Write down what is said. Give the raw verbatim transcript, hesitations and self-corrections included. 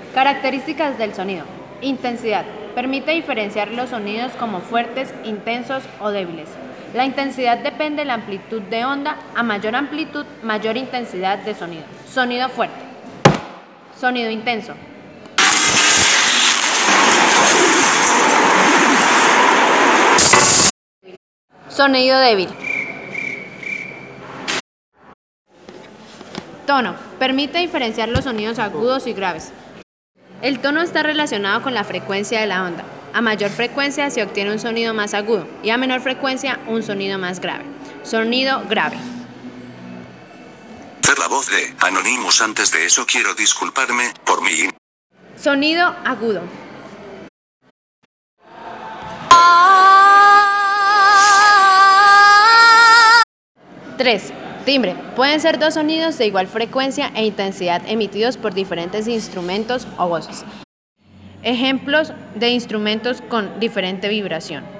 Características del sonido. Intensidad. Permite diferenciar los sonidos como fuertes, intensos o débiles. La intensidad depende de la amplitud de onda. A mayor amplitud, mayor intensidad de sonido. Sonido fuerte. Sonido intenso. Sonido débil. Tono. Permite diferenciar los sonidos agudos y graves. El tono está relacionado con la frecuencia de la onda. A mayor frecuencia se obtiene un sonido más agudo y a menor frecuencia un sonido más grave. Sonido grave. Ser la voz de Anonymous. Antes de eso quiero disculparme por mi... Sonido agudo. tres. Timbre. Pueden ser dos sonidos de igual frecuencia e intensidad emitidos por diferentes instrumentos o voces. Ejemplos de instrumentos con diferente vibración.